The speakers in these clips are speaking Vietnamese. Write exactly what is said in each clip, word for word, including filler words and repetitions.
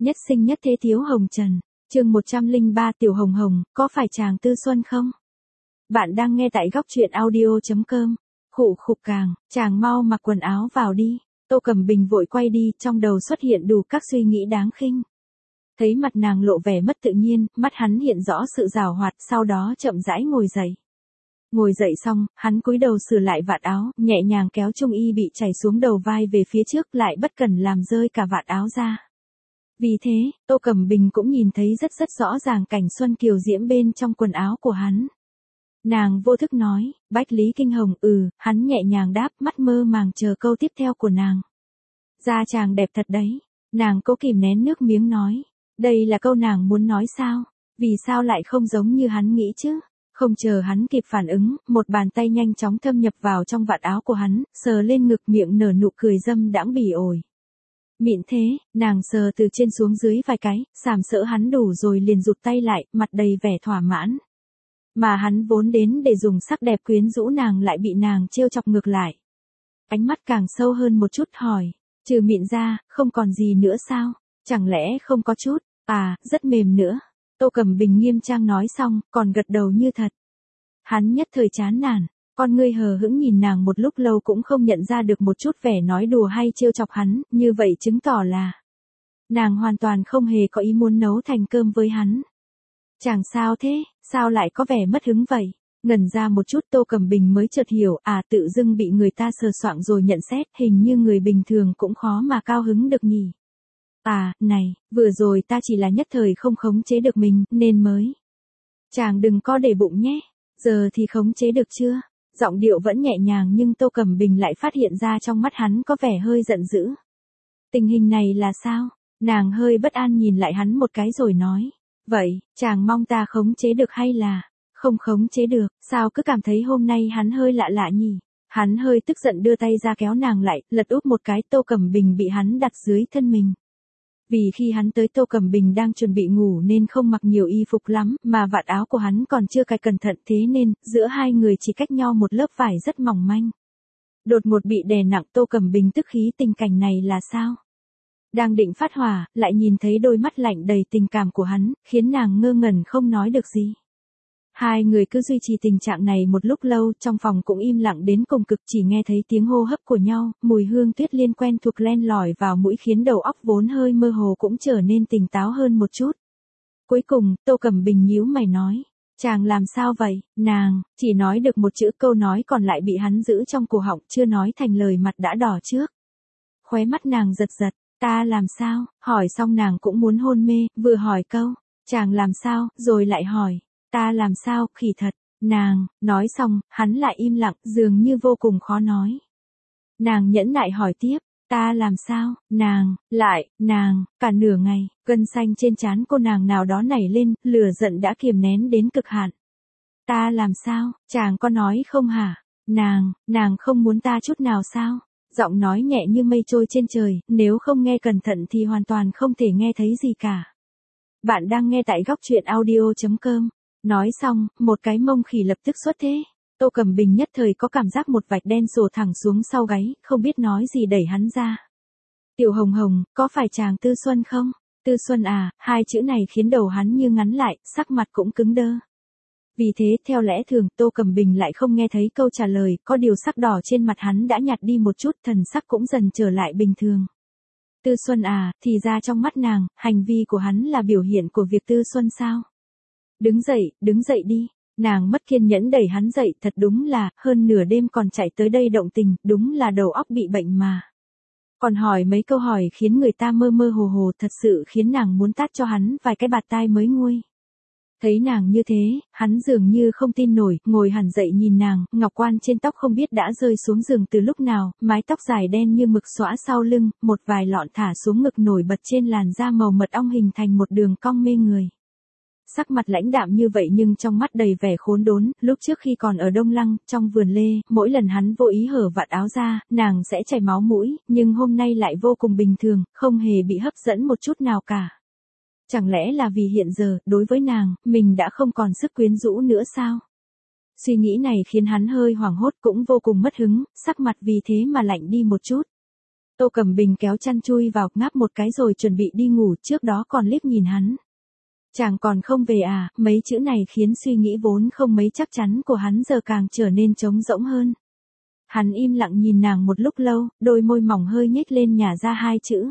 Nhất sinh nhất thế thiếu hồng trần. Chương một trăm lẻ ba Tiểu Hồng Hồng, có phải chàng Tư Xuân không? Bạn đang nghe tại góc truyện audio chấm com. Khụ khục càng, chàng mau mặc quần áo vào đi. Tô Cẩm Bình vội quay đi, trong đầu xuất hiện đủ các suy nghĩ đáng khinh. Thấy mặt nàng lộ vẻ mất tự nhiên, mắt hắn hiện rõ sự giảo hoạt, sau đó chậm rãi ngồi dậy. Ngồi dậy xong, hắn cúi đầu sửa lại vạt áo, nhẹ nhàng kéo trung y bị chảy xuống đầu vai về phía trước, lại bất cẩn làm rơi cả vạt áo ra. Vì thế, Tô Cẩm Bình cũng nhìn thấy rất rất rõ ràng cảnh xuân kiều diễm bên trong quần áo của hắn. Nàng vô thức nói, Bách Lý Kinh Hồng, ừ, hắn nhẹ nhàng đáp, mắt mơ màng chờ câu tiếp theo của nàng. Da chàng đẹp thật đấy. Nàng cố kìm nén nước miếng nói. Đây là câu nàng muốn nói sao? Vì sao lại không giống như hắn nghĩ chứ? Không chờ hắn kịp phản ứng, một bàn tay nhanh chóng thâm nhập vào trong vạt áo của hắn, sờ lên ngực, miệng nở nụ cười dâm đãng bỉ ổi. Mịn thế, nàng sờ từ trên xuống dưới vài cái, sàm sỡ hắn đủ rồi liền rụt tay lại, mặt đầy vẻ thỏa mãn. Mà hắn vốn đến để dùng sắc đẹp quyến rũ nàng lại bị nàng trêu chọc ngược lại. Ánh mắt càng sâu hơn một chút hỏi, trừ mịn ra, không còn gì nữa sao? Chẳng lẽ không có chút, à, rất mềm nữa. Tô Cẩm Bình nghiêm trang nói xong, còn gật đầu như thật. Hắn nhất thời chán nản, con ngươi hờ hững nhìn nàng một lúc lâu cũng không nhận ra được một chút vẻ nói đùa hay trêu chọc hắn, như vậy chứng tỏ là nàng hoàn toàn không hề có ý muốn nấu thành cơm với hắn. Chàng sao thế, sao lại có vẻ mất hứng vậy? Ngẩn ra một chút Tô Cẩm Bình mới chợt hiểu, à tự dưng bị người ta sờ soạng rồi nhận xét, hình như người bình thường cũng khó mà cao hứng được nhỉ. À, này, vừa rồi ta chỉ là nhất thời không khống chế được mình, nên mới. Chàng đừng có để bụng nhé, giờ thì khống chế được chưa? Giọng điệu vẫn nhẹ nhàng nhưng Tô Cẩm Bình lại phát hiện ra trong mắt hắn có vẻ hơi giận dữ. Tình hình này là sao? Nàng hơi bất an nhìn lại hắn một cái rồi nói. Vậy, chàng mong ta khống chế được hay là không khống chế được? Sao cứ cảm thấy hôm nay hắn hơi lạ lạ nhỉ? Hắn hơi tức giận đưa tay ra kéo nàng lại, lật úp một cái. Tô Cẩm Bình bị hắn đặt dưới thân mình. Vì khi hắn tới Tô Cẩm Bình đang chuẩn bị ngủ nên không mặc nhiều y phục lắm, mà vạt áo của hắn còn chưa cài cẩn thận, thế nên, giữa hai người chỉ cách nhau một lớp vải rất mỏng manh. Đột ngột bị đè nặng, Tô Cẩm Bình tức khí, tình cảnh này là sao? Đang định phát hỏa, lại nhìn thấy đôi mắt lạnh đầy tình cảm của hắn, khiến nàng ngơ ngẩn không nói được gì. Hai người cứ duy trì tình trạng này một lúc lâu, trong phòng cũng im lặng đến cùng cực, chỉ nghe thấy tiếng hô hấp của nhau, mùi hương tuyết liên quen thuộc len lỏi vào mũi khiến đầu óc vốn hơi mơ hồ cũng trở nên tỉnh táo hơn một chút. Cuối cùng, Tô Cẩm Bình nhíu mày nói, chàng làm sao vậy? Nàng chỉ nói được một chữ, câu nói còn lại bị hắn giữ trong cổ họng, chưa nói thành lời mặt đã đỏ trước. Khóe mắt nàng giật giật, ta làm sao? Hỏi xong nàng cũng muốn hôn mê, vừa hỏi câu, chàng làm sao, rồi lại hỏi. Ta làm sao, khỉ thật, nàng, nói xong, hắn lại im lặng, dường như vô cùng khó nói. Nàng nhẫn nại hỏi tiếp, ta làm sao, nàng, lại, nàng, cả nửa ngày, gân xanh trên trán cô nàng nào đó nảy lên, lửa giận đã kiềm nén đến cực hạn. Ta làm sao, chàng có nói không hả? Nàng, nàng không muốn ta chút nào sao? Giọng nói nhẹ như mây trôi trên trời, nếu không nghe cẩn thận thì hoàn toàn không thể nghe thấy gì cả. Bạn đang nghe tại góc truyện audio chấm com. Nói xong, một cái mông khỉ lập tức xuất thế. Tô Cẩm Bình nhất thời có cảm giác một vạch đen sổ thẳng xuống sau gáy, không biết nói gì đẩy hắn ra. Tiểu Hồng Hồng, có phải chàng Tư Xuân không? Tư Xuân à, hai chữ này khiến đầu hắn như ngắn lại, sắc mặt cũng cứng đơ. Vì thế, theo lẽ thường, Tô Cẩm Bình lại không nghe thấy câu trả lời, có điều sắc đỏ trên mặt hắn đã nhạt đi một chút, thần sắc cũng dần trở lại bình thường. Tư Xuân à, thì ra trong mắt nàng, hành vi của hắn là biểu hiện của việc Tư Xuân sao? Đứng dậy, đứng dậy đi. Nàng mất kiên nhẫn đẩy hắn dậy, thật đúng là, hơn nửa đêm còn chạy tới đây động tình, đúng là đầu óc bị bệnh mà. Còn hỏi mấy câu hỏi khiến người ta mơ mơ hồ hồ, thật sự khiến nàng muốn tát cho hắn vài cái bạt tai mới nguôi. Thấy nàng như thế, hắn dường như không tin nổi, ngồi hẳn dậy nhìn nàng, ngọc quan trên tóc không biết đã rơi xuống giường từ lúc nào, mái tóc dài đen như mực xõa sau lưng, một vài lọn thả xuống ngực nổi bật trên làn da màu mật ong hình thành một đường cong mê người. Sắc mặt lãnh đạm như vậy nhưng trong mắt đầy vẻ khốn đốn, lúc trước khi còn ở Đông Lăng, trong vườn lê, mỗi lần hắn vô ý hở vạt áo ra, nàng sẽ chảy máu mũi, nhưng hôm nay lại vô cùng bình thường, không hề bị hấp dẫn một chút nào cả. Chẳng lẽ là vì hiện giờ, đối với nàng, mình đã không còn sức quyến rũ nữa sao? Suy nghĩ này khiến hắn hơi hoảng hốt cũng vô cùng mất hứng, sắc mặt vì thế mà lạnh đi một chút. Tô Cẩm Bình kéo chăn chui vào, ngáp một cái rồi chuẩn bị đi ngủ, trước đó còn liếc nhìn hắn. Chàng còn không về à, mấy chữ này khiến suy nghĩ vốn không mấy chắc chắn của hắn giờ càng trở nên trống rỗng hơn. Hắn im lặng nhìn nàng một lúc lâu, đôi môi mỏng hơi nhếch lên nhả ra hai chữ.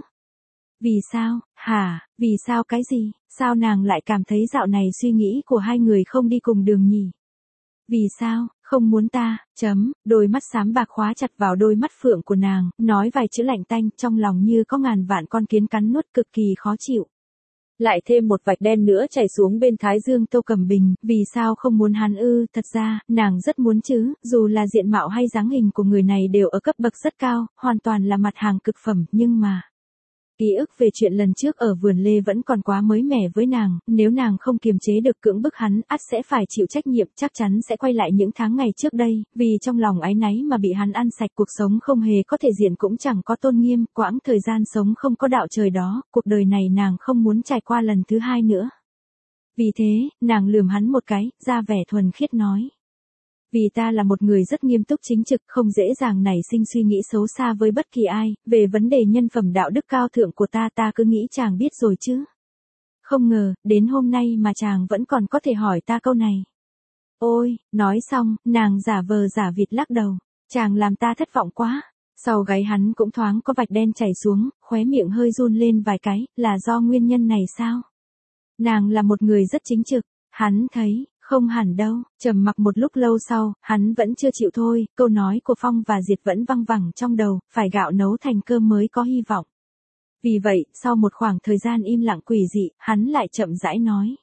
Vì sao, hả, vì sao cái gì, sao nàng lại cảm thấy dạo này suy nghĩ của hai người không đi cùng đường nhỉ? Vì sao, không muốn ta, chấm, đôi mắt xám bạc khóa chặt vào đôi mắt phượng của nàng, nói vài chữ lạnh tanh, trong lòng như có ngàn vạn con kiến cắn nuốt cực kỳ khó chịu. Lại thêm một vạch đen nữa chảy xuống bên thái dương Tô Cẩm Bình, vì sao không muốn hắn ư, thật ra, nàng rất muốn chứ, dù là diện mạo hay dáng hình của người này đều ở cấp bậc rất cao, hoàn toàn là mặt hàng cực phẩm, nhưng mà... Ký ức về chuyện lần trước ở vườn lê vẫn còn quá mới mẻ với nàng, nếu nàng không kiềm chế được cưỡng bức hắn, ắt sẽ phải chịu trách nhiệm, chắc chắn sẽ quay lại những tháng ngày trước đây, vì trong lòng áy náy mà bị hắn ăn sạch, cuộc sống không hề có thể diện cũng chẳng có tôn nghiêm, quãng thời gian sống không có đạo trời đó, cuộc đời này nàng không muốn trải qua lần thứ hai nữa. Vì thế, nàng lườm hắn một cái, ra vẻ thuần khiết nói. Vì ta là một người rất nghiêm túc chính trực, không dễ dàng nảy sinh suy nghĩ xấu xa với bất kỳ ai, về vấn đề nhân phẩm đạo đức cao thượng của ta ta cứ nghĩ chàng biết rồi chứ. Không ngờ, đến hôm nay mà chàng vẫn còn có thể hỏi ta câu này. Ôi, nói xong, nàng giả vờ giả vịt lắc đầu, chàng làm ta thất vọng quá. Sau gáy hắn cũng thoáng có vạch đen chảy xuống, khóe miệng hơi run lên vài cái, là do nguyên nhân này sao? Nàng là một người rất chính trực, hắn thấy... Không hẳn đâu, trầm mặc một lúc lâu sau, hắn vẫn chưa chịu thôi, câu nói của Phong và Diệt vẫn văng vẳng trong đầu, phải gạo nấu thành cơm mới có hy vọng. Vì vậy, sau một khoảng thời gian im lặng quỷ dị, hắn lại chậm rãi nói.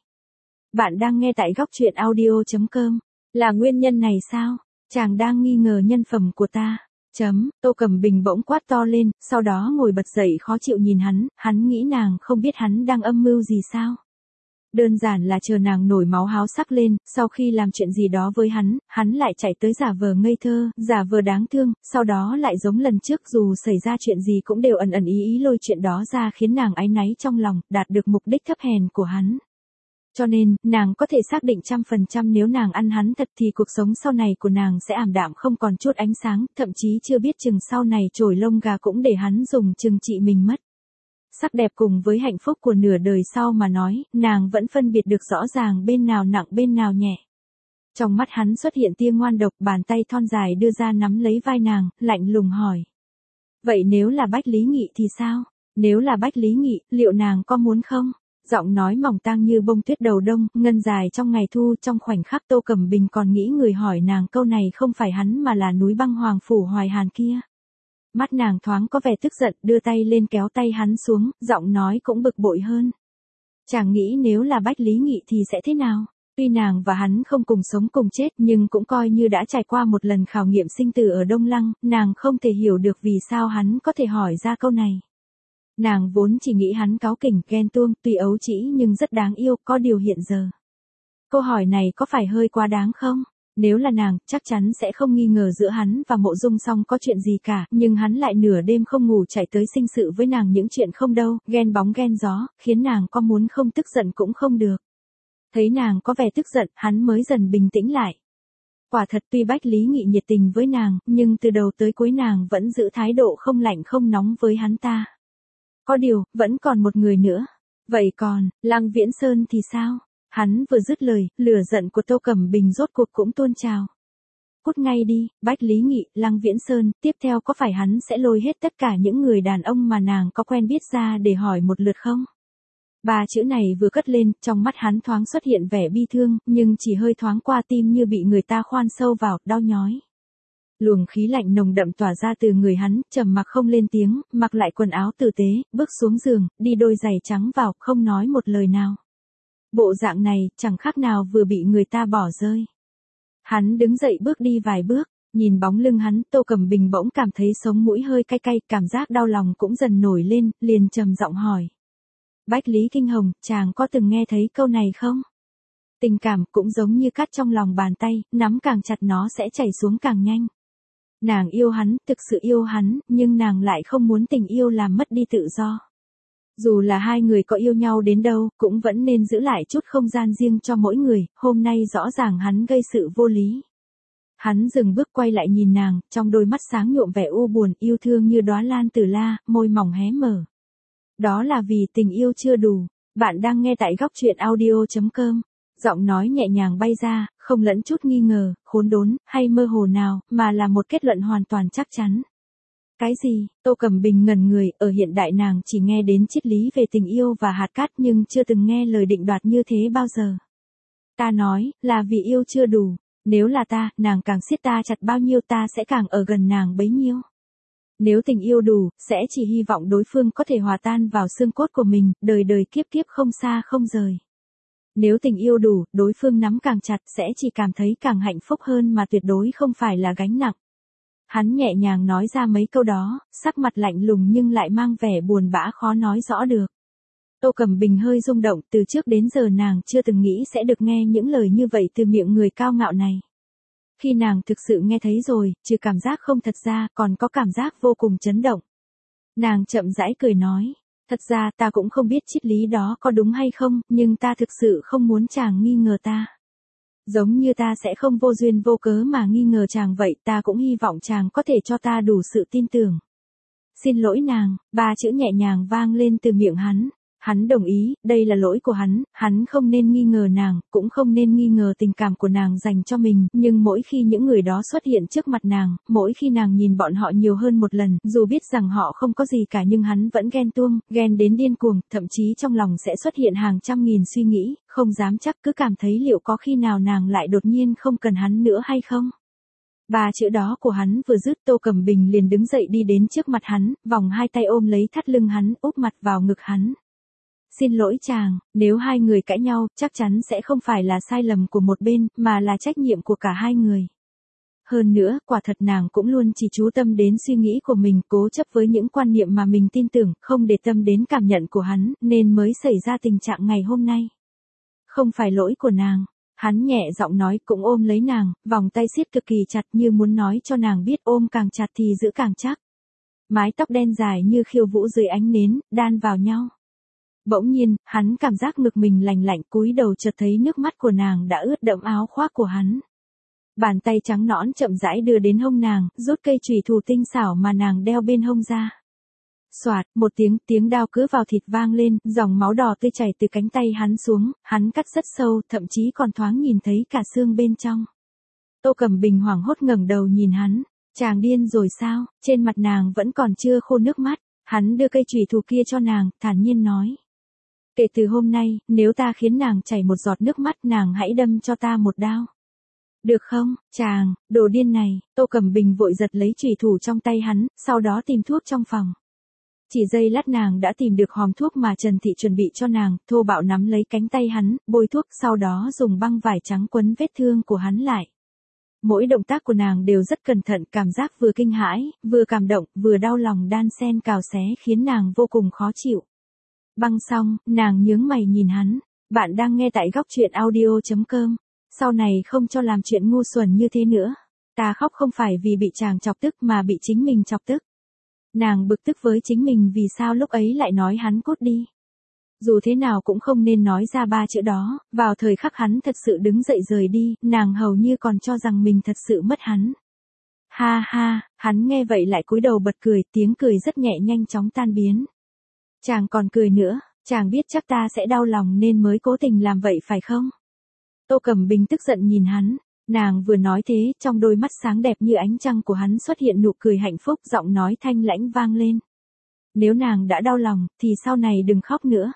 Bạn đang nghe tại góc truyện audio chấm com, là nguyên nhân này sao? Chàng đang nghi ngờ nhân phẩm của ta. Chấm, Tô Cẩm Bình bỗng quát to lên, sau đó ngồi bật dậy khó chịu nhìn hắn, hắn nghĩ nàng không biết hắn đang âm mưu gì sao? Đơn giản là chờ nàng nổi máu háo sắc lên, sau khi làm chuyện gì đó với hắn, hắn lại chạy tới giả vờ ngây thơ, giả vờ đáng thương, sau đó lại giống lần trước dù xảy ra chuyện gì cũng đều ẩn ẩn ý ý lôi chuyện đó ra khiến nàng áy náy trong lòng, đạt được mục đích thấp hèn của hắn. Cho nên, nàng có thể xác định trăm phần trăm nếu nàng ăn hắn thật thì cuộc sống sau này của nàng sẽ ảm đạm không còn chút ánh sáng, thậm chí chưa biết chừng sau này trồi lông gà cũng để hắn dùng chừng trị mình mất. Sắc đẹp cùng với hạnh phúc của nửa đời sau mà nói, nàng vẫn phân biệt được rõ ràng bên nào nặng bên nào nhẹ. Trong mắt hắn xuất hiện tia ngoan độc, bàn tay thon dài đưa ra nắm lấy vai nàng, lạnh lùng hỏi. Vậy nếu là Bách Lý Nghị thì sao? Nếu là Bách Lý Nghị, liệu nàng có muốn không? Giọng nói mỏng tang như bông tuyết đầu đông, ngân dài trong ngày thu, trong khoảnh khắc Tô Cẩm Bình còn nghĩ người hỏi nàng câu này không phải hắn mà là núi băng hoàng phủ Hoài Hàn kia. Mắt nàng thoáng có vẻ tức giận, đưa tay lên kéo tay hắn xuống, giọng nói cũng bực bội hơn. Chàng nghĩ nếu là Bách Lý Nghị thì sẽ thế nào? Tuy nàng và hắn không cùng sống cùng chết nhưng cũng coi như đã trải qua một lần khảo nghiệm sinh tử ở Đông Lăng, nàng không thể hiểu được vì sao hắn có thể hỏi ra câu này. Nàng vốn chỉ nghĩ hắn cáu kỉnh, ghen tuông, tuy ấu trĩ nhưng rất đáng yêu, có điều hiện giờ. Câu hỏi này có phải hơi quá đáng không? Nếu là nàng, chắc chắn sẽ không nghi ngờ giữa hắn và Mộ Dung Song có chuyện gì cả, nhưng hắn lại nửa đêm không ngủ chạy tới sinh sự với nàng những chuyện không đâu, ghen bóng ghen gió, khiến nàng có muốn không tức giận cũng không được. Thấy nàng có vẻ tức giận, hắn mới dần bình tĩnh lại. Quả thật tuy Bách Lý Nghị nhiệt tình với nàng, nhưng từ đầu tới cuối nàng vẫn giữ thái độ không lạnh không nóng với hắn ta. Có điều, vẫn còn một người nữa. Vậy còn, Lăng Viễn Sơn thì sao? Hắn vừa dứt lời, lửa giận của Tô Cẩm Bình rốt cuộc cũng tuôn trào. Cút ngay đi, Bách Lý Nghị, Lăng Viễn Sơn, tiếp theo có phải hắn sẽ lôi hết tất cả những người đàn ông mà nàng có quen biết ra để hỏi một lượt không? Ba chữ này vừa cất lên, trong mắt hắn thoáng xuất hiện vẻ bi thương, nhưng chỉ hơi thoáng qua tim như bị người ta khoan sâu vào, đau nhói. Luồng khí lạnh nồng đậm tỏa ra từ người hắn, trầm mặc không lên tiếng, mặc lại quần áo tử tế, bước xuống giường, đi đôi giày trắng vào, không nói một lời nào. Bộ dạng này, chẳng khác nào vừa bị người ta bỏ rơi. Hắn đứng dậy bước đi vài bước, nhìn bóng lưng hắn, Tô Cẩm Bình bỗng cảm thấy sống mũi hơi cay cay, cảm giác đau lòng cũng dần nổi lên, liền trầm giọng hỏi. Bách Lý Kinh Hồng, chàng có từng nghe thấy câu này không? Tình cảm cũng giống như cát trong lòng bàn tay, nắm càng chặt nó sẽ chảy xuống càng nhanh. Nàng yêu hắn, thực sự yêu hắn, nhưng nàng lại không muốn tình yêu làm mất đi tự do. Dù là hai người có yêu nhau đến đâu, cũng vẫn nên giữ lại chút không gian riêng cho mỗi người, hôm nay rõ ràng hắn gây sự vô lý. Hắn dừng bước quay lại nhìn nàng, trong đôi mắt sáng nhuộm vẻ u buồn, yêu thương như đóa lan tử la, môi mỏng hé mở. Đó là vì tình yêu chưa đủ. Bạn đang nghe tại góc truyện audio chấm com. Giọng nói nhẹ nhàng bay ra, không lẫn chút nghi ngờ, khốn đốn, hay mơ hồ nào, mà là một kết luận hoàn toàn chắc chắn. Cái gì? Tô Cẩm Bình ngẩn người, ở hiện đại nàng chỉ nghe đến triết lý về tình yêu và hạt cát nhưng chưa từng nghe lời định đoạt như thế bao giờ. Ta nói, là vì yêu chưa đủ. Nếu là ta, nàng càng siết ta chặt bao nhiêu ta sẽ càng ở gần nàng bấy nhiêu. Nếu tình yêu đủ, sẽ chỉ hy vọng đối phương có thể hòa tan vào xương cốt của mình, đời đời kiếp kiếp không xa không rời. Nếu tình yêu đủ, đối phương nắm càng chặt sẽ chỉ cảm thấy càng hạnh phúc hơn mà tuyệt đối không phải là gánh nặng. Hắn nhẹ nhàng nói ra mấy câu đó, sắc mặt lạnh lùng nhưng lại mang vẻ buồn bã khó nói rõ được. Tô Cẩm Bình hơi rung động, từ trước đến giờ nàng chưa từng nghĩ sẽ được nghe những lời như vậy từ miệng người cao ngạo này. Khi nàng thực sự nghe thấy rồi, trừ cảm giác không thật ra còn có cảm giác vô cùng chấn động. Nàng chậm rãi cười nói, thật ra ta cũng không biết triết lý đó có đúng hay không, nhưng ta thực sự không muốn chàng nghi ngờ ta. Giống như ta sẽ không vô duyên vô cớ mà nghi ngờ chàng vậy, ta cũng hy vọng chàng có thể cho ta đủ sự tin tưởng. Xin lỗi nàng, ba chữ nhẹ nhàng vang lên từ miệng hắn. Hắn đồng ý, đây là lỗi của hắn, hắn không nên nghi ngờ nàng, cũng không nên nghi ngờ tình cảm của nàng dành cho mình, nhưng mỗi khi những người đó xuất hiện trước mặt nàng, mỗi khi nàng nhìn bọn họ nhiều hơn một lần, dù biết rằng họ không có gì cả nhưng hắn vẫn ghen tuông, ghen đến điên cuồng, thậm chí trong lòng sẽ xuất hiện hàng trăm nghìn suy nghĩ, không dám chắc cứ cảm thấy liệu có khi nào nàng lại đột nhiên không cần hắn nữa hay không. Ba chữ đó của hắn vừa dứt, Tô Cẩm Bình liền đứng dậy đi đến trước mặt hắn, vòng hai tay ôm lấy thắt lưng hắn, úp mặt vào ngực hắn. Xin lỗi chàng, nếu hai người cãi nhau, chắc chắn sẽ không phải là sai lầm của một bên, mà là trách nhiệm của cả hai người. Hơn nữa, quả thật nàng cũng luôn chỉ chú tâm đến suy nghĩ của mình, cố chấp với những quan niệm mà mình tin tưởng, không để tâm đến cảm nhận của hắn, nên mới xảy ra tình trạng ngày hôm nay. Không phải lỗi của nàng. Hắn nhẹ giọng nói, cũng ôm lấy nàng, vòng tay siết cực kỳ chặt như muốn nói cho nàng biết ôm càng chặt thì giữ càng chắc. Mái tóc đen dài như khiêu vũ dưới ánh nến, đan vào nhau. Bỗng nhiên, hắn cảm giác ngực mình lành lạnh, cúi đầu chợt thấy nước mắt của nàng đã ướt đẫm áo khoác của hắn. Bàn tay trắng nõn chậm rãi đưa đến hông nàng, rút cây chùy thủ tinh xảo mà nàng đeo bên hông ra. Soạt, một tiếng, tiếng đao cứa vào thịt vang lên, dòng máu đỏ tươi chảy từ cánh tay hắn xuống, hắn cắt rất sâu, thậm chí còn thoáng nhìn thấy cả xương bên trong. Tô Cẩm Bình hoảng hốt ngẩng đầu nhìn hắn, chàng điên rồi sao? Trên mặt nàng vẫn còn chưa khô nước mắt, hắn đưa cây chùy thủ kia cho nàng, thản nhiên nói. Kể từ hôm nay, nếu ta khiến nàng chảy một giọt nước mắt, nàng hãy đâm cho ta một đao. Được không, chàng, đồ điên này. Tô Cẩm Bình vội giật lấy chùy thủ trong tay hắn, sau đó tìm thuốc trong phòng. Chỉ giây lát nàng đã tìm được hòm thuốc mà Trần Thị chuẩn bị cho nàng, thô bạo nắm lấy cánh tay hắn, bôi thuốc, sau đó dùng băng vải trắng quấn vết thương của hắn lại. Mỗi động tác của nàng đều rất cẩn thận, cảm giác vừa kinh hãi, vừa cảm động, vừa đau lòng đan xen cào xé khiến nàng vô cùng khó chịu. Băng xong, nàng nhướng mày nhìn hắn. Bạn đang nghe tại góc truyện audio chấm com. Sau này không cho làm chuyện ngu xuẩn như thế nữa. Ta khóc không phải vì bị chàng chọc tức mà bị chính mình chọc tức. Nàng bực tức với chính mình vì sao lúc ấy lại nói hắn cút đi. Dù thế nào cũng không nên nói ra ba chữ đó, vào thời khắc hắn thật sự đứng dậy rời đi, nàng hầu như còn cho rằng mình thật sự mất hắn. Ha ha, hắn nghe vậy lại cúi đầu bật cười, tiếng cười rất nhẹ nhanh chóng tan biến. Chàng còn cười nữa, chàng biết chắc ta sẽ đau lòng nên mới cố tình làm vậy phải không? Tô Cẩm Bình tức giận nhìn hắn, nàng vừa nói thế, trong đôi mắt sáng đẹp như ánh trăng của hắn xuất hiện nụ cười hạnh phúc, giọng nói thanh lãnh vang lên. Nếu nàng đã đau lòng, thì sau này đừng khóc nữa.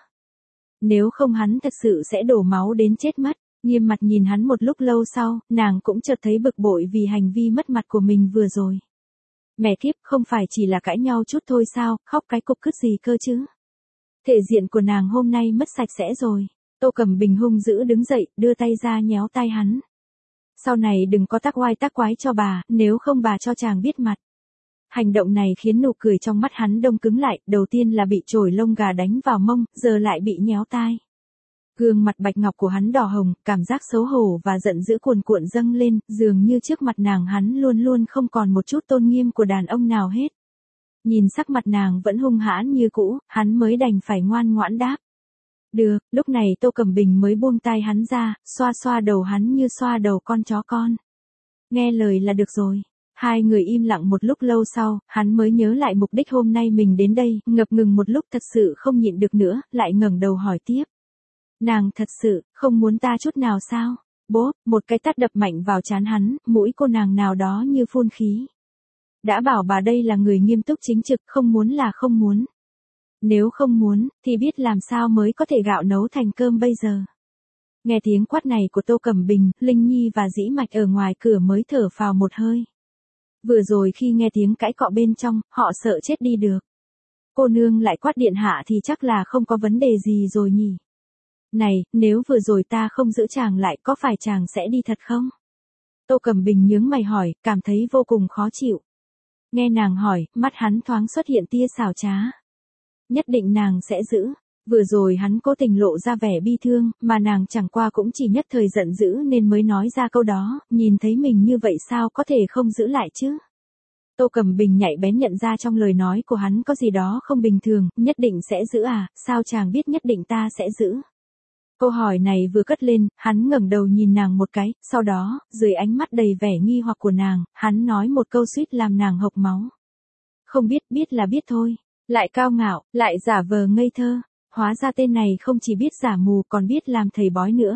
Nếu không hắn thật sự sẽ đổ máu đến chết mất. Nghiêm mặt nhìn hắn một lúc lâu sau, nàng cũng chợt thấy bực bội vì hành vi mất mặt của mình vừa rồi. Mẹ kiếp, không phải chỉ là cãi nhau chút thôi sao, khóc cái cục cứt gì cơ chứ. Thể diện của nàng hôm nay mất sạch sẽ rồi. Tô Cẩm Bình hung dữ đứng dậy, đưa tay ra nhéo tay hắn. Sau này đừng có tác oai tác quái cho bà, nếu không bà cho chàng biết mặt. Hành động này khiến nụ cười trong mắt hắn đông cứng lại, đầu tiên là bị chổi lông gà đánh vào mông, giờ lại bị nhéo tai. Gương mặt bạch ngọc của hắn đỏ hồng, cảm giác xấu hổ và giận dữ cuồn cuộn dâng lên, dường như trước mặt nàng hắn luôn luôn không còn một chút tôn nghiêm của đàn ông nào hết. Nhìn sắc mặt nàng vẫn hung hãn như cũ, hắn mới đành phải ngoan ngoãn đáp. Được, lúc này Tô Cẩm Bình mới buông tay hắn ra, xoa xoa đầu hắn như xoa đầu con chó con. Nghe lời là được rồi. Hai người im lặng một lúc lâu sau, hắn mới nhớ lại mục đích hôm nay mình đến đây, ngập ngừng một lúc thật sự không nhịn được nữa, lại ngẩng đầu hỏi tiếp. Nàng thật sự, không muốn ta chút nào sao? Bốp, một cái tát đập mạnh vào trán hắn, mũi cô nàng nào đó như phun khí. Đã bảo bà đây là người nghiêm túc chính trực, không muốn là không muốn. Nếu không muốn, thì biết làm sao mới có thể gạo nấu thành cơm bây giờ. Nghe tiếng quát này của Tô Cẩm Bình, Linh Nhi và Dĩ Mạch ở ngoài cửa mới thở phào một hơi. Vừa rồi khi nghe tiếng cãi cọ bên trong, họ sợ chết đi được. Cô nương lại quát điện hạ thì chắc là không có vấn đề gì rồi nhỉ. Này, nếu vừa rồi ta không giữ chàng lại có phải chàng sẽ đi thật không? Tô Cẩm Bình nhướng mày hỏi, cảm thấy vô cùng khó chịu. Nghe nàng hỏi, mắt hắn thoáng xuất hiện tia xảo trá. Nhất định nàng sẽ giữ. Vừa rồi hắn cố tình lộ ra vẻ bi thương, mà nàng chẳng qua cũng chỉ nhất thời giận dữ nên mới nói ra câu đó, nhìn thấy mình như vậy sao có thể không giữ lại chứ? Tô Cẩm Bình nhạy bén nhận ra trong lời nói của hắn có gì đó không bình thường, nhất định sẽ giữ à, sao chàng biết nhất định ta sẽ giữ? Câu hỏi này vừa cất lên, hắn ngẩng đầu nhìn nàng một cái, sau đó, dưới ánh mắt đầy vẻ nghi hoặc của nàng, hắn nói một câu suýt làm nàng hộc máu. Không biết, biết là biết thôi, lại cao ngạo, lại giả vờ ngây thơ. Hóa ra tên này không chỉ biết giả mù còn biết làm thầy bói nữa.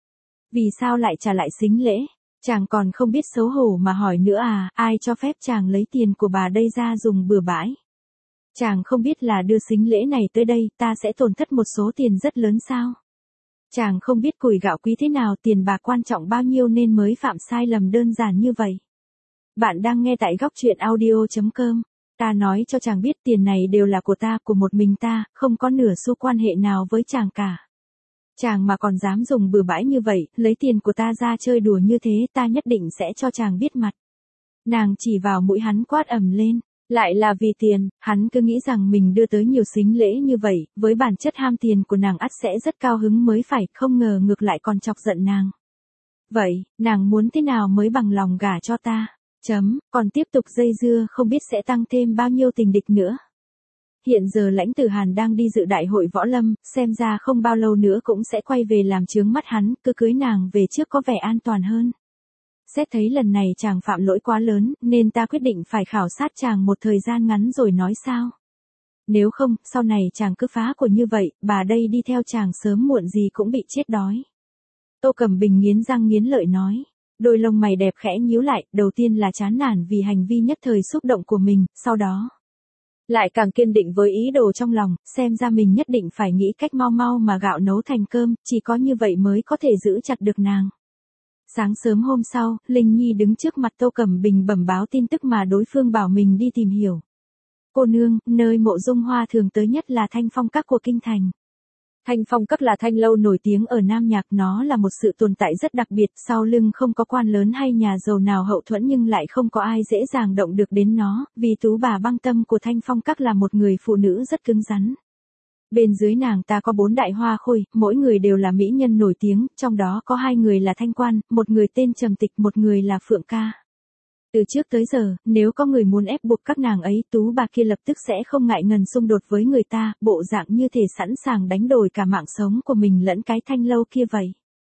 Vì sao lại trả lại sính lễ? Chàng còn không biết xấu hổ mà hỏi nữa à, ai cho phép chàng lấy tiền của bà đây ra dùng bừa bãi? Chàng không biết là đưa sính lễ này tới đây, ta sẽ tổn thất một số tiền rất lớn sao? Chàng không biết củi gạo quý thế nào, tiền bạc quan trọng bao nhiêu nên mới phạm sai lầm đơn giản như vậy. Bạn đang nghe tại góc truyện audio chấm com. Ta nói cho chàng biết tiền này đều là của ta, của một mình ta, không có nửa xu quan hệ nào với chàng cả. Chàng mà còn dám dùng bừa bãi như vậy, lấy tiền của ta ra chơi đùa như thế, ta nhất định sẽ cho chàng biết mặt. Nàng chỉ vào mũi hắn quát ầm lên, lại là vì tiền, hắn cứ nghĩ rằng mình đưa tới nhiều sính lễ như vậy, với bản chất ham tiền của nàng ắt sẽ rất cao hứng mới phải, không ngờ ngược lại còn chọc giận nàng. Vậy, nàng muốn thế nào mới bằng lòng gả cho ta? Chấm, còn tiếp tục dây dưa không biết sẽ tăng thêm bao nhiêu tình địch nữa. Hiện giờ Lãnh Tử Hàn đang đi dự đại hội võ lâm, xem ra không bao lâu nữa cũng sẽ quay về làm chướng mắt hắn, cứ cưới nàng về trước có vẻ an toàn hơn. Xét thấy lần này chàng phạm lỗi quá lớn, nên ta quyết định phải khảo sát chàng một thời gian ngắn rồi nói sao. Nếu không, sau này chàng cứ phá của như vậy, bà đây đi theo chàng sớm muộn gì cũng bị chết đói. Tô Cẩm Bình nghiến răng nghiến lợi nói. Đôi lông mày đẹp khẽ nhíu lại, đầu tiên là chán nản vì hành vi nhất thời xúc động của mình, sau đó lại càng kiên định với ý đồ trong lòng, xem ra mình nhất định phải nghĩ cách mau mau mà gạo nấu thành cơm, chỉ có như vậy mới có thể giữ chặt được nàng. Sáng sớm hôm sau, Linh Nhi đứng trước mặt Tô Cẩm Bình bẩm báo tin tức mà đối phương bảo mình đi tìm hiểu. Cô nương, nơi Mộ Dung Hoa thường tới nhất là Thanh Phong Các của kinh thành. Thanh Phong Các là thanh lâu nổi tiếng ở Nam Nhạc, nó là một sự tồn tại rất đặc biệt, sau lưng không có quan lớn hay nhà giàu nào hậu thuẫn nhưng lại không có ai dễ dàng động được đến nó, vì tú bà băng tâm của Thanh Phong Các là một người phụ nữ rất cứng rắn. Bên dưới nàng ta có bốn đại hoa khôi, mỗi người đều là mỹ nhân nổi tiếng, trong đó có hai người là thanh quan, một người tên Trầm Tịch, một người là Phượng Ca. Từ trước tới giờ, nếu có người muốn ép buộc các nàng ấy, tú bà kia lập tức sẽ không ngại ngần xung đột với người ta, bộ dạng như thể sẵn sàng đánh đổi cả mạng sống của mình lẫn cái thanh lâu kia vậy.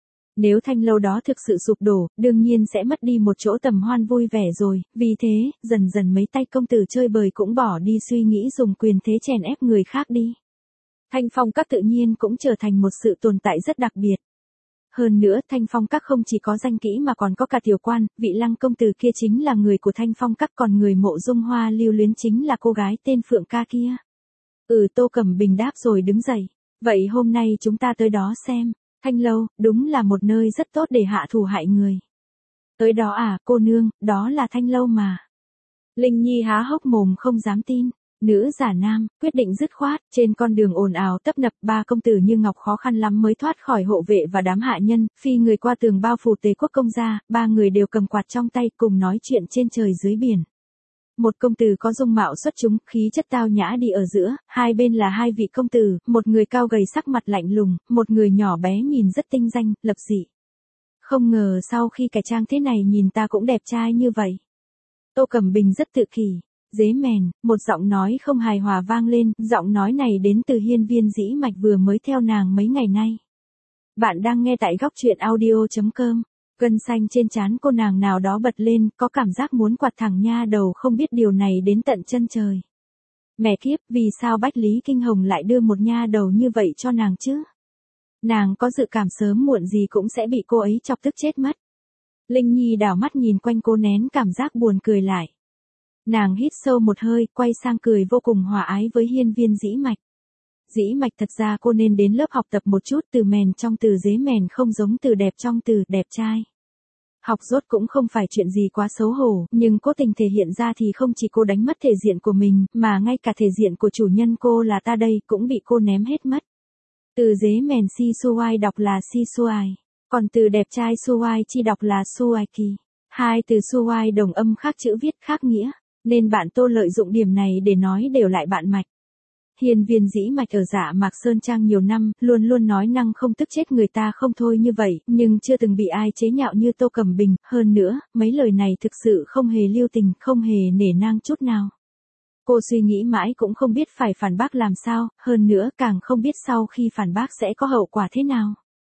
Nếu thanh lâu đó thực sự sụp đổ, đương nhiên sẽ mất đi một chỗ tầm hoan vui vẻ rồi, vì thế, dần dần mấy tay công tử chơi bời cũng bỏ đi suy nghĩ dùng quyền thế chèn ép người khác đi. Thanh Phong Các tự nhiên cũng trở thành một sự tồn tại rất đặc biệt. Hơn nữa, Thanh Phong Các không chỉ có danh kỹ mà còn có cả tiểu quan, vị Lăng công tử kia chính là người của Thanh Phong Các, còn người Mộ Dung Hoa lưu luyến chính là cô gái tên Phượng Ca kia. Ừ, Tô Cẩm Bình đáp rồi đứng dậy. Vậy hôm nay chúng ta tới đó xem. Thanh lâu, đúng là một nơi rất tốt để hạ thủ hại người. Tới đó à, cô nương, đó là thanh lâu mà. Linh Nhi há hốc mồm không dám tin. Nữ giả nam, quyết định dứt khoát, trên con đường ồn ào tấp nập, ba công tử Như Ngọc khó khăn lắm mới thoát khỏi hộ vệ và đám hạ nhân, phi người qua tường bao phủ Tề Quốc công gia, ba người đều cầm quạt trong tay cùng nói chuyện trên trời dưới biển. Một công tử có dung mạo xuất chúng, khí chất tao nhã đi ở giữa, hai bên là hai vị công tử, một người cao gầy sắc mặt lạnh lùng, một người nhỏ bé nhìn rất tinh danh, lập dị. Không ngờ sau khi cải trang thế này nhìn ta cũng đẹp trai như vậy. Tô Cẩm Bình rất tự kỷ. Dế mèn, một giọng nói không hài hòa vang lên, giọng nói này đến từ Hiên Viên Dĩ Mạch vừa mới theo nàng mấy ngày nay. Bạn đang nghe tại góc truyện audio chấm com. Gân xanh trên trán cô nàng nào đó bật lên, có cảm giác muốn quạt thẳng nha đầu không biết điều này đến tận chân trời. Mẹ kiếp, vì sao Bách Lý Kinh Hồng lại đưa một nha đầu như vậy cho nàng chứ? Nàng có dự cảm sớm muộn gì cũng sẽ bị cô ấy chọc tức chết mất. Linh Nhi đảo mắt nhìn quanh cô nén cảm giác buồn cười lại. Nàng hít sâu một hơi, quay sang cười vô cùng hòa ái với hiên viên Dĩ Mạch. Dĩ Mạch, thật ra cô nên đến lớp học tập một chút, từ mèn trong từ dế mèn không giống từ đẹp trong từ đẹp trai. Học dốt cũng không phải chuyện gì quá xấu hổ, nhưng cố tình thể hiện ra thì không chỉ cô đánh mất thể diện của mình, mà ngay cả thể diện của chủ nhân cô là ta đây cũng bị cô ném hết mất. Từ dế mèn si suai đọc là si suai, còn từ đẹp trai suai chi đọc là suaiki. Hai từ suai đồng âm khác chữ viết khác nghĩa, nên bạn Tô lợi dụng điểm này để nói đều lại bạn Mạch. Hiên viên Dĩ Mạch ở Dạ Mạc Sơn Trang nhiều năm, luôn luôn nói năng không tức chết người ta không thôi như vậy, nhưng chưa từng bị ai chế nhạo như Tô Cẩm Bình, hơn nữa, mấy lời này thực sự không hề lưu tình, không hề nể nang chút nào. Cô suy nghĩ mãi cũng không biết phải phản bác làm sao, hơn nữa càng không biết sau khi phản bác sẽ có hậu quả thế nào.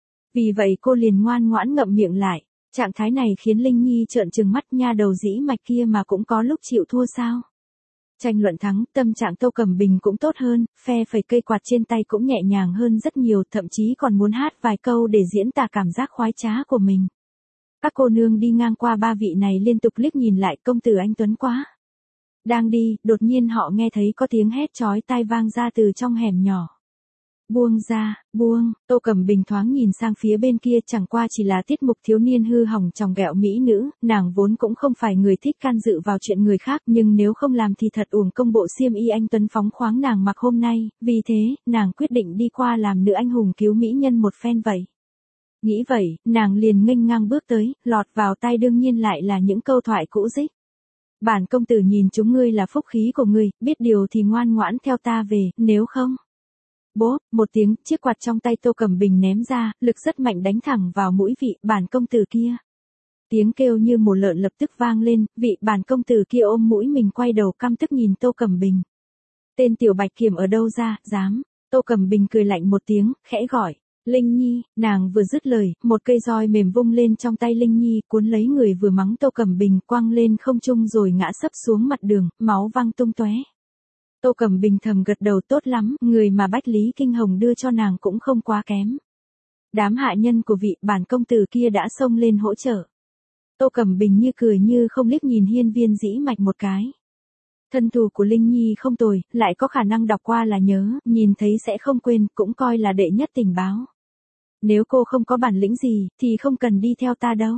Vì vậy cô liền ngoan ngoãn ngậm miệng lại, trạng thái này khiến Linh Nhi trợn trừng mắt, nha đầu Dĩ Mạch kia mà cũng có lúc chịu thua sao. Tranh luận thắng, tâm trạng Tô Cẩm Bình cũng tốt hơn, phe phẩy cây quạt trên tay cũng nhẹ nhàng hơn rất nhiều, thậm chí còn muốn hát vài câu để diễn tả cảm giác khoái trá của mình. Các cô nương đi ngang qua ba vị này liên tục liếc nhìn lại, công tử anh tuấn quá. Đang đi, đột nhiên họ nghe thấy có tiếng hét chói tai vang ra từ trong hẻm nhỏ. Buông ra, buông, Tô Cẩm Bình thoáng nhìn sang phía bên kia, chẳng qua chỉ là tiết mục thiếu niên hư hỏng chòng ghẹo mỹ nữ, nàng vốn cũng không phải người thích can dự vào chuyện người khác, nhưng nếu không làm thì thật uổng công bộ xiêm y anh tuấn phóng khoáng nàng mặc hôm nay, vì thế, nàng quyết định đi qua làm nữ anh hùng cứu mỹ nhân một phen vậy. Nghĩ vậy, nàng liền nghênh ngang bước tới, lọt vào tai đương nhiên lại là những câu thoại cũ dích. Bản công tử nhìn chúng ngươi là phúc khí của ngươi, biết điều thì ngoan ngoãn theo ta về, nếu không. Bố, một tiếng, chiếc quạt trong tay Tô Cẩm Bình ném ra, lực rất mạnh đánh thẳng vào mũi vị bản công tử kia. Tiếng kêu như một lợn lập tức vang lên, vị bản công tử kia ôm mũi mình quay đầu căm tức nhìn Tô Cẩm Bình. Tên tiểu bạch kiểm ở đâu ra, dám. Tô Cẩm Bình cười lạnh một tiếng, khẽ gọi. Linh Nhi, nàng vừa dứt lời, một cây roi mềm vung lên trong tay Linh Nhi, cuốn lấy người vừa mắng Tô Cẩm Bình quăng lên không trung rồi ngã sấp xuống mặt đường, máu văng tung tóe. Tô Cẩm Bình thầm gật đầu, tốt lắm, người mà Bách Lý Kinh Hồng đưa cho nàng cũng không quá kém. Đám hạ nhân của vị bản công tử kia đã xông lên hỗ trợ. Tô Cẩm Bình như cười như không liếc nhìn hiên viên Dĩ Mạch một cái. Thân thủ của Linh Nhi không tồi, lại có khả năng đọc qua là nhớ, nhìn thấy sẽ không quên, cũng coi là đệ nhất tình báo. Nếu cô không có bản lĩnh gì, thì không cần đi theo ta đâu.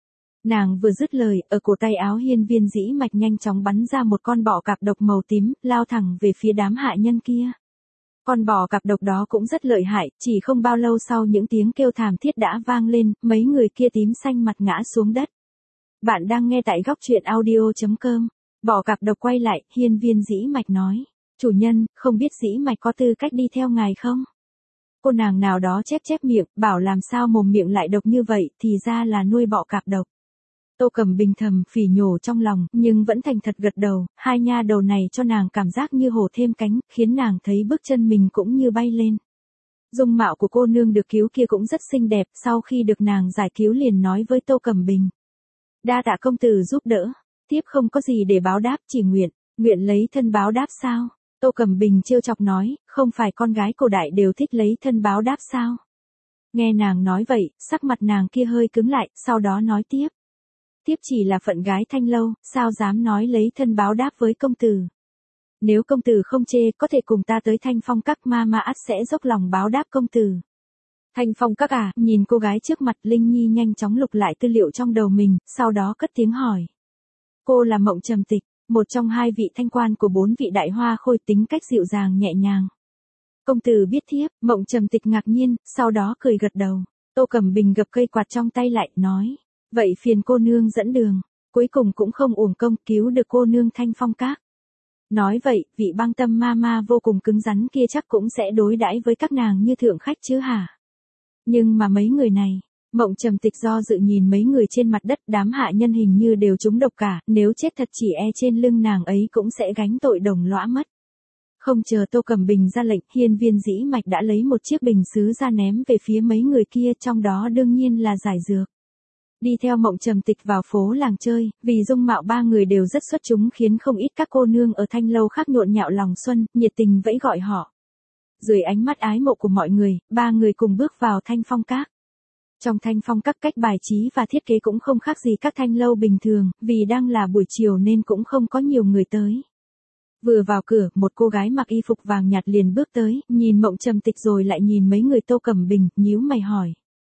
Nàng vừa dứt lời, ở cổ tay áo hiên viên Dĩ Mạch nhanh chóng bắn ra một con bọ cạp độc màu tím, lao thẳng về phía đám hạ nhân kia. Con bọ cạp độc đó cũng rất lợi hại, chỉ không bao lâu sau những tiếng kêu thảm thiết đã vang lên, mấy người kia tím xanh mặt ngã xuống đất. Bạn đang nghe tại góc truyện audio chấm com. Bọ cạp độc quay lại, hiên viên Dĩ Mạch nói. Chủ nhân, không biết Dĩ Mạch có tư cách đi theo ngài không? Cô nàng nào đó chép chép miệng, bảo làm sao mồm miệng lại độc như vậy, thì ra là nuôi bọ cạp độc. Tô Cẩm Bình thầm phỉ nhổ trong lòng, nhưng vẫn thành thật gật đầu, hai nha đầu này cho nàng cảm giác như hổ thêm cánh, khiến nàng thấy bước chân mình cũng như bay lên. Dung mạo của cô nương được cứu kia cũng rất xinh đẹp, sau khi được nàng giải cứu liền nói với Tô Cẩm Bình. Đa tạ công tử giúp đỡ, tiếp không có gì để báo đáp, chỉ nguyện, nguyện lấy thân báo đáp sao? Tô Cẩm Bình trêu chọc nói, không phải con gái cổ đại đều thích lấy thân báo đáp sao? Nghe nàng nói vậy, sắc mặt nàng kia hơi cứng lại, sau đó nói tiếp. Tiếp chỉ là phận gái Thanh Lâu, sao dám nói lấy thân báo đáp với công tử. Nếu công tử không chê, có thể cùng ta tới Thanh Phong Các, ma ma ắt sẽ dốc lòng báo đáp công tử. Thanh Phong Các à, nhìn cô gái trước mặt, Linh Nhi nhanh chóng lục lại tư liệu trong đầu mình, sau đó cất tiếng hỏi. Cô là Mộng Trầm Tịch, một trong hai vị thanh quan của bốn vị đại hoa khôi, tính cách dịu dàng nhẹ nhàng. Công tử biết thiếp, Mộng Trầm Tịch ngạc nhiên, sau đó cười gật đầu. Tô Cẩm Bình gập cây quạt trong tay lại, nói. Vậy phiền cô nương dẫn đường, cuối cùng cũng không uổng công cứu được cô nương Thanh Phong Các. Nói vậy, vị băng tâm ma ma vô cùng cứng rắn kia chắc cũng sẽ đối đãi với các nàng như thượng khách chứ hả? Nhưng mà mấy người này, Mộng Trầm Tịch do dự nhìn mấy người trên mặt đất, đám hạ nhân hình như đều trúng độc cả, nếu chết thật chỉ e trên lưng nàng ấy cũng sẽ gánh tội đồng lõa mất. Không chờ Tô Cẩm Bình ra lệnh, hiên viên Dĩ Mạch đã lấy một chiếc bình sứ ra ném về phía mấy người kia, trong đó đương nhiên là giải dược. đi theo Mộng Trầm Tịch vào phố làng chơi, vì dung mạo ba người đều rất xuất chúng khiến không ít các cô nương ở thanh lâu khác nhộn nhạo lòng xuân, nhiệt tình vẫy gọi họ. Dưới ánh mắt ái mộ của mọi người, ba người cùng bước vào Thanh Phong Các. Trong Thanh Phong Các cách bài trí và thiết kế cũng không khác gì các thanh lâu bình thường, vì đang là buổi chiều nên cũng không có nhiều người tới. Vừa vào cửa, một cô gái mặc y phục vàng nhạt liền bước tới, nhìn Mộng Trầm Tịch rồi lại nhìn mấy người Tô Cẩm Bình, nhíu mày hỏi.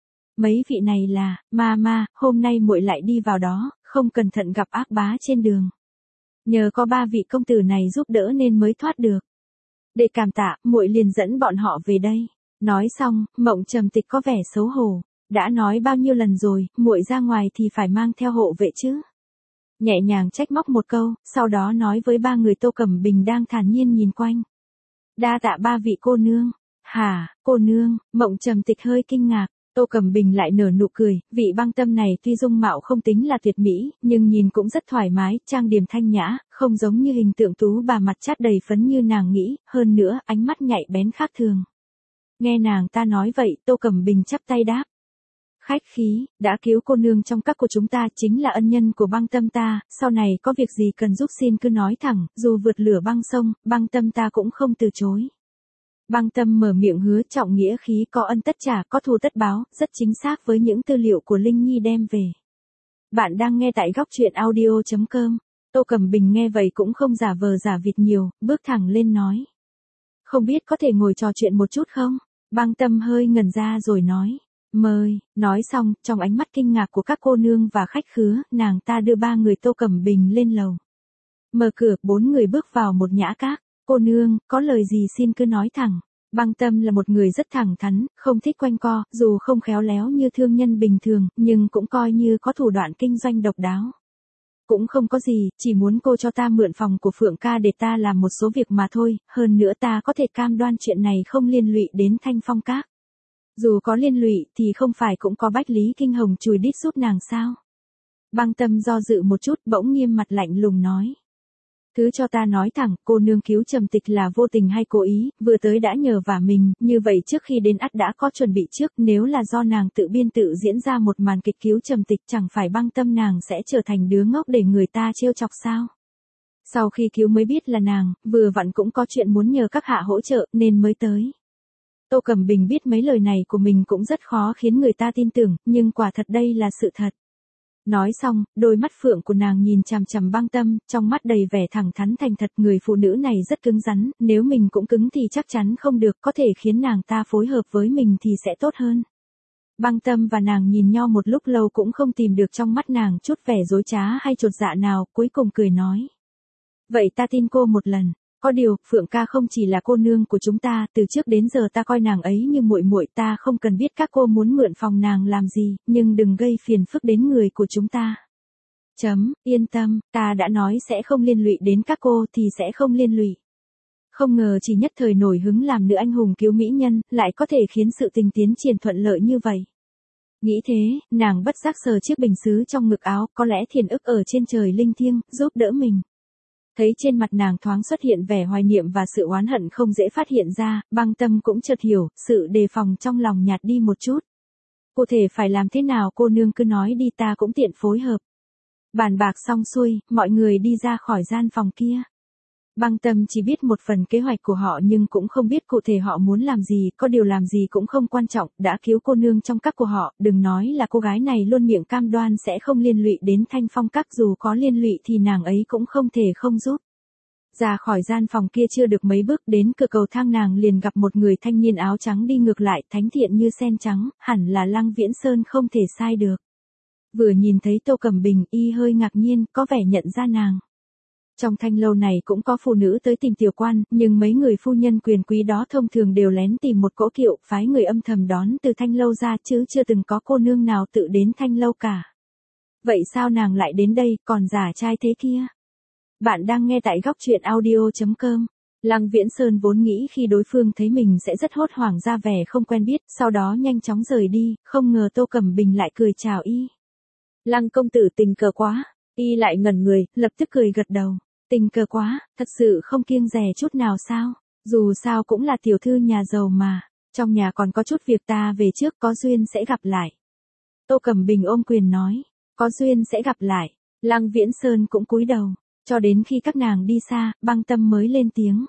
Mấy vị này là, ma ma, hôm nay muội lại đi vào đó, không cẩn thận gặp ác bá trên đường. Nhờ có ba vị công tử này giúp đỡ nên mới thoát được. Để cảm tạ, muội liền dẫn bọn họ về đây. Nói xong, Mộng Trầm Tịch có vẻ xấu hổ. Đã nói bao nhiêu lần rồi, muội ra ngoài thì phải mang theo hộ vệ chứ. Nhẹ nhàng trách móc một câu, sau đó nói với ba người Tô Cẩm Bình đang thản nhiên nhìn quanh. Đa tạ ba vị cô nương. Hả, cô nương, Mộng Trầm Tịch hơi kinh ngạc. Tô Cẩm Bình lại nở nụ cười, vị Băng Tâm này tuy dung mạo không tính là tuyệt mỹ, nhưng nhìn cũng rất thoải mái, trang điểm thanh nhã, không giống như hình tượng tú bà mặt chát đầy phấn như nàng nghĩ, hơn nữa, ánh mắt nhạy bén khác thường. Nghe nàng ta nói vậy, Tô Cẩm Bình chắp tay đáp. Khách khí, đã cứu cô nương trong các của chúng ta chính là ân nhân của Băng Tâm ta, sau này có việc gì cần giúp xin cứ nói thẳng, dù vượt lửa băng sông, Băng Tâm ta cũng không từ chối. Băng Tâm mở miệng hứa trọng nghĩa khí có ân tất trả, có thù tất báo, rất chính xác với những tư liệu của Linh Nhi đem về. Bạn đang nghe tại góc truyện audio chấm com. Tô Cẩm Bình nghe vậy cũng không giả vờ giả vịt nhiều, bước thẳng lên nói. Không biết có thể ngồi trò chuyện một chút không? Băng Tâm hơi ngẩn ra rồi nói. Mời, nói xong, trong ánh mắt kinh ngạc của các cô nương và khách khứa, nàng ta đưa ba người Tô Cẩm Bình lên lầu. Mở cửa, bốn người bước vào một nhã các. Cô nương, có lời gì xin cứ nói thẳng. Băng Tâm là một người rất thẳng thắn, không thích quanh co, dù không khéo léo như thương nhân bình thường, nhưng cũng coi như có thủ đoạn kinh doanh độc đáo. Cũng không có gì, chỉ muốn cô cho ta mượn phòng của Phượng ca để ta làm một số việc mà thôi, hơn nữa ta có thể cam đoan chuyện này không liên lụy đến Thanh Phong Các. Dù có liên lụy thì không phải cũng có Bách Lý Kinh Hồng chùi đít giúp nàng sao? Băng Tâm do dự một chút bỗng nghiêm mặt lạnh lùng nói. Thứ cho ta nói thẳng, cô nương cứu Trầm Tịch là vô tình hay cố ý, vừa tới đã nhờ vả mình, như vậy trước khi đến ắt đã có chuẩn bị trước, nếu là do nàng tự biên tự diễn ra một màn kịch cứu Trầm Tịch chẳng phải Băng Tâm nàng sẽ trở thành đứa ngốc để người ta trêu chọc sao? Sau khi cứu mới biết là nàng, vừa vặn cũng có chuyện muốn nhờ các hạ hỗ trợ nên mới tới. Tô Cẩm Bình biết mấy lời này của mình cũng rất khó khiến người ta tin tưởng, nhưng quả thật đây là sự thật. Nói xong, đôi mắt phượng của nàng nhìn chằm chằm Băng Tâm, trong mắt đầy vẻ thẳng thắn thành thật, người phụ nữ này rất cứng rắn, nếu mình cũng cứng thì chắc chắn không được, có thể khiến nàng ta phối hợp với mình thì sẽ tốt hơn. Băng Tâm và nàng nhìn nhau một lúc lâu cũng không tìm được trong mắt nàng chút vẻ dối trá hay chột dạ nào, cuối cùng cười nói. Vậy ta tin cô một lần. Có điều, Phượng ca không chỉ là cô nương của chúng ta, từ trước đến giờ ta coi nàng ấy như muội muội, ta không cần biết các cô muốn mượn phòng nàng làm gì, nhưng đừng gây phiền phức đến người của chúng ta. Chấm, yên tâm, ta đã nói sẽ không liên lụy đến các cô thì sẽ không liên lụy. Không ngờ chỉ nhất thời nổi hứng làm nữ anh hùng cứu mỹ nhân, lại có thể khiến sự tình tiến triển thuận lợi như vậy. Nghĩ thế, nàng bất giác sờ chiếc bình sứ trong ngực áo, có lẽ thiền ức ở trên trời linh thiêng, giúp đỡ mình. Thấy trên mặt nàng thoáng xuất hiện vẻ hoài niệm và sự oán hận không dễ phát hiện ra, Băng Tâm cũng chợt hiểu, sự đề phòng trong lòng nhạt đi một chút. Cụ thể phải làm thế nào cô nương cứ nói đi, ta cũng tiện phối hợp. Bàn bạc xong xuôi, mọi người đi ra khỏi gian phòng kia. Băng Tâm chỉ biết một phần kế hoạch của họ nhưng cũng không biết cụ thể họ muốn làm gì, có điều làm gì cũng không quan trọng, đã cứu cô nương trong các của họ, đừng nói là cô gái này luôn miệng cam đoan sẽ không liên lụy đến Thanh Phong Các, dù có liên lụy thì nàng ấy cũng không thể không giúp. Ra khỏi gian phòng kia chưa được mấy bước đến cửa cầu thang nàng liền gặp một người thanh niên áo trắng đi ngược lại, thánh thiện như sen trắng, hẳn là Lăng Viễn Sơn không thể sai được. Vừa nhìn thấy Tô Cẩm Bình y hơi ngạc nhiên, có vẻ nhận ra nàng. Trong thanh lâu này cũng có phụ nữ tới tìm tiểu quan, nhưng mấy người phu nhân quyền quý đó thông thường đều lén tìm một cỗ kiệu, phái người âm thầm đón từ thanh lâu ra, chứ chưa từng có cô nương nào tự đến thanh lâu cả. Vậy sao nàng lại đến đây, còn giả trai thế kia? Bạn đang nghe tại góc truyện audio chấm com. Lăng Viễn Sơn vốn nghĩ khi đối phương thấy mình sẽ rất hốt hoảng ra vẻ không quen biết, sau đó nhanh chóng rời đi, không ngờ Tô Cẩm Bình lại cười chào y. Lăng công tử tình cờ quá, y lại ngẩn người, lập tức cười gật đầu. Tình cờ quá, thật sự không kiêng dè chút nào sao, dù sao cũng là tiểu thư nhà giàu mà, trong nhà còn có chút việc, ta về trước, có duyên sẽ gặp lại. Tô Cẩm Bình ôm quyền nói, có duyên sẽ gặp lại. Lăng Viễn Sơn cũng cúi đầu, cho đến khi các nàng đi xa, Băng Tâm mới lên tiếng.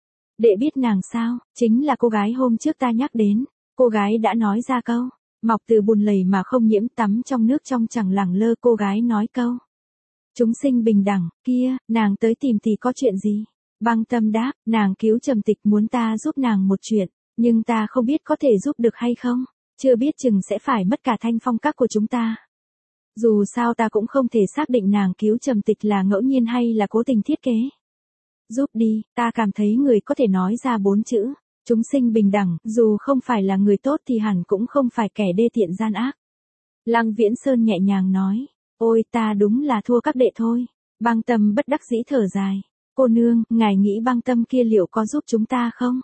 Đệ biết nàng sao, chính là cô gái hôm trước ta nhắc đến. Cô gái đã nói ra câu, mọc từ bùn lầy mà không nhiễm, tắm trong nước trong chẳng lẳng lơ. Cô gái nói câu, chúng sinh bình đẳng, kia, nàng tới tìm thì có chuyện gì? Băng Tâm đáp, nàng cứu Trầm Tịch muốn ta giúp nàng một chuyện, nhưng ta không biết có thể giúp được hay không, chưa biết chừng sẽ phải mất cả thanh phong các của chúng ta. Dù sao ta cũng không thể xác định nàng cứu Trầm Tịch là ngẫu nhiên hay là cố tình thiết kế. Giúp đi, ta cảm thấy người có thể nói ra bốn chữ, chúng sinh bình đẳng, dù không phải là người tốt thì hẳn cũng không phải kẻ đê tiện gian ác. Lăng Viễn Sơn nhẹ nhàng nói, ôi ta đúng là thua các đệ thôi. Băng Tâm bất đắc dĩ thở dài, cô nương, ngài nghĩ Băng Tâm kia liệu có giúp chúng ta không?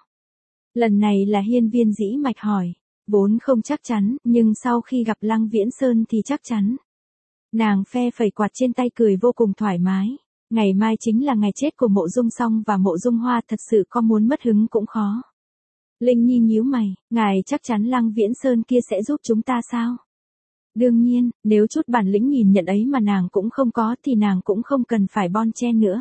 Lần này là Hiên Viên Dĩ Mạch hỏi, vốn không chắc chắn, nhưng sau khi gặp Lăng Viễn Sơn thì chắc chắn. Nàng phe phẩy quạt trên tay cười vô cùng thoải mái. Ngày mai chính là ngày chết của Mộ Dung Song và Mộ Dung Hoa, thật sự có muốn mất hứng cũng khó. Linh Nhi nhíu mày, ngài chắc chắn Lăng Viễn Sơn kia sẽ giúp chúng ta sao? Đương nhiên, nếu chút bản lĩnh nhìn nhận ấy mà nàng cũng không có thì nàng cũng không cần phải bon chen nữa.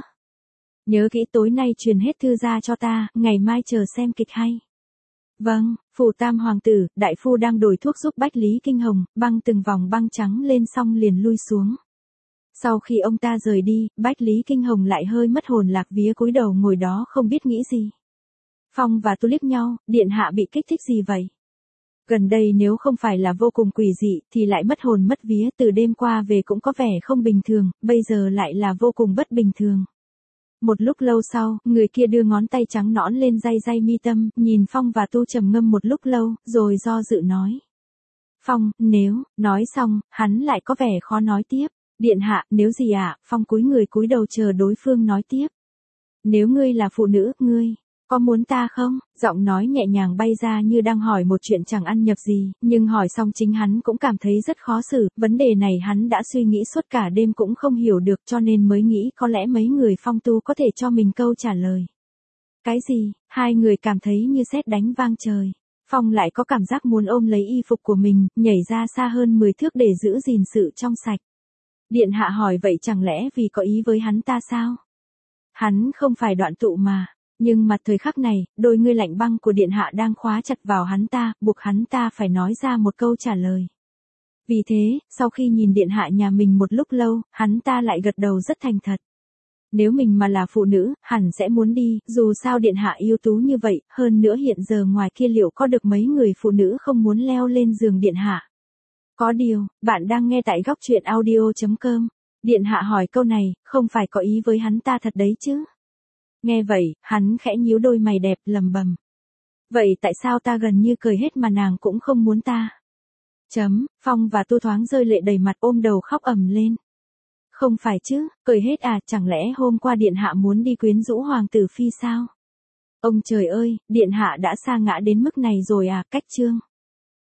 Nhớ kỹ tối nay truyền hết thư ra cho ta, ngày mai chờ xem kịch hay. Vâng, phủ tam hoàng tử, đại phu đang đổi thuốc giúp Bách Lý Kinh Hồng, băng từng vòng băng trắng lên xong liền lui xuống. Sau khi ông ta rời đi, Bách Lý Kinh Hồng lại hơi mất hồn lạc vía cúi đầu ngồi đó không biết nghĩ gì. Phong và Tu liếc nhau, điện hạ bị kích thích gì vậy? Gần đây nếu không phải là vô cùng quỷ dị thì lại mất hồn mất vía, từ đêm qua về cũng có vẻ không bình thường, bây giờ lại là vô cùng bất bình thường. Một lúc lâu sau, người kia đưa ngón tay trắng nõn lên day day mi tâm, nhìn Phong và Tu trầm ngâm một lúc lâu, rồi do dự nói. Phong, nếu, nói xong, hắn lại có vẻ khó nói tiếp. Điện hạ, nếu gì ạ? À? Phong cúi người cúi đầu chờ đối phương nói tiếp. Nếu ngươi là phụ nữ, ngươi, có muốn ta không? Giọng nói nhẹ nhàng bay ra như đang hỏi một chuyện chẳng ăn nhập gì, nhưng hỏi xong chính hắn cũng cảm thấy rất khó xử, vấn đề này hắn đã suy nghĩ suốt cả đêm cũng không hiểu được cho nên mới nghĩ có lẽ mấy người Phong Tu có thể cho mình câu trả lời. Cái gì? Hai người cảm thấy như sét đánh vang trời. Phong lại có cảm giác muốn ôm lấy y phục của mình, nhảy ra xa hơn mười thước để giữ gìn sự trong sạch. Điện hạ hỏi vậy chẳng lẽ vì có ý với hắn ta sao? Hắn không phải đoạn tụ mà. Nhưng mà thời khắc này, đôi ngươi lạnh băng của điện hạ đang khóa chặt vào hắn ta, buộc hắn ta phải nói ra một câu trả lời. Vì thế, sau khi nhìn điện hạ nhà mình một lúc lâu, hắn ta lại gật đầu rất thành thật. Nếu mình mà là phụ nữ, hẳn sẽ muốn đi, dù sao điện hạ ưu tú như vậy, hơn nữa hiện giờ ngoài kia liệu có được mấy người phụ nữ không muốn leo lên giường điện hạ. Có điều, bạn đang nghe tại góc truyện audio chấm com. Điện hạ hỏi câu này, không phải có ý với hắn ta thật đấy chứ? Nghe vậy, hắn khẽ nhíu đôi mày đẹp lầm bầm. Vậy tại sao ta gần như cười hết mà nàng cũng không muốn ta? Chấm, Phong và Tu thoáng rơi lệ đầy mặt ôm đầu khóc ầm lên. Không phải chứ, cười hết à, chẳng lẽ hôm qua điện hạ muốn đi quyến rũ hoàng tử phi sao? Ông trời ơi, điện hạ đã sa ngã đến mức này rồi à, cách chương.